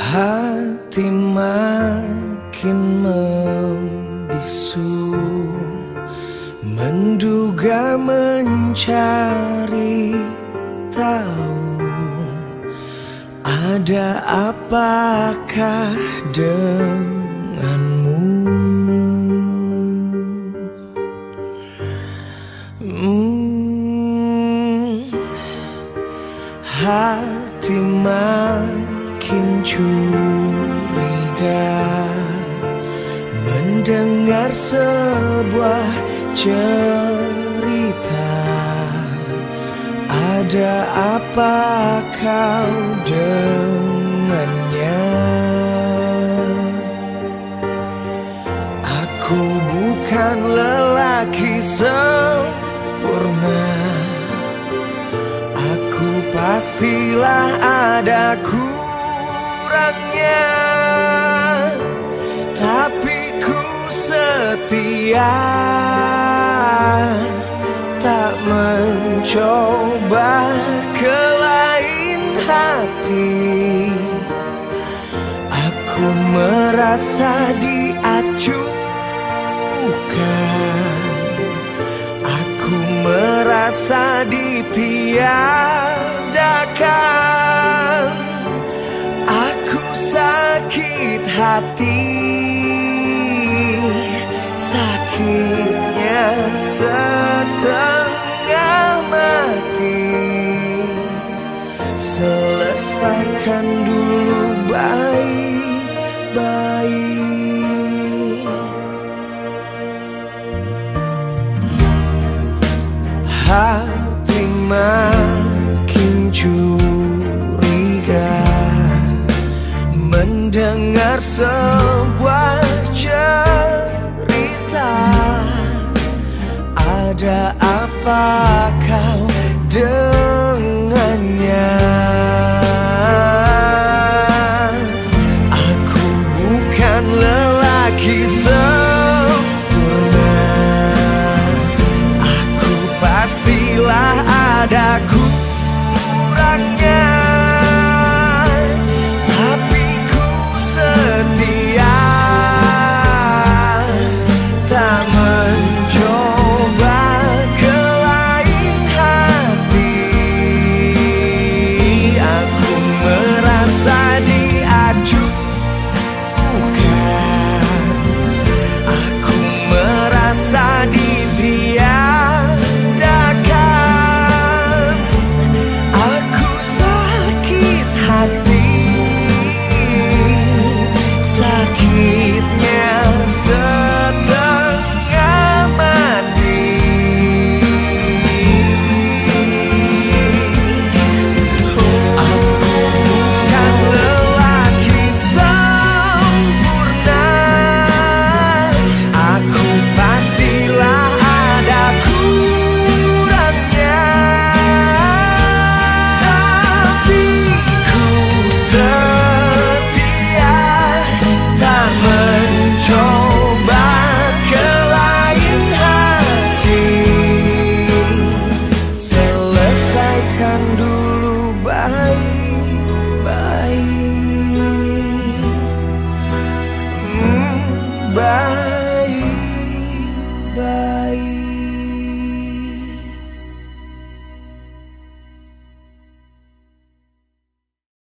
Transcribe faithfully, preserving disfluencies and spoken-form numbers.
Hati makin membisu, menduga mencari tahu ada apakah denganmu. hmm, Hati makin curiga mendengar sebuah cerita. Ada apa kau dengannya? Aku bukan lelaki sempurna, aku pastilah ada kurangnya, tapi ku setia, tak mencoba ke lain hati. Aku merasa diacuhkan, aku merasa ditiadakan. Aku sakit hati, sakitnya setengah mati. Selesaikan dulu baik-baik. Hati makin curiga mendengar sebuah cerita. Ada apa kau dengar?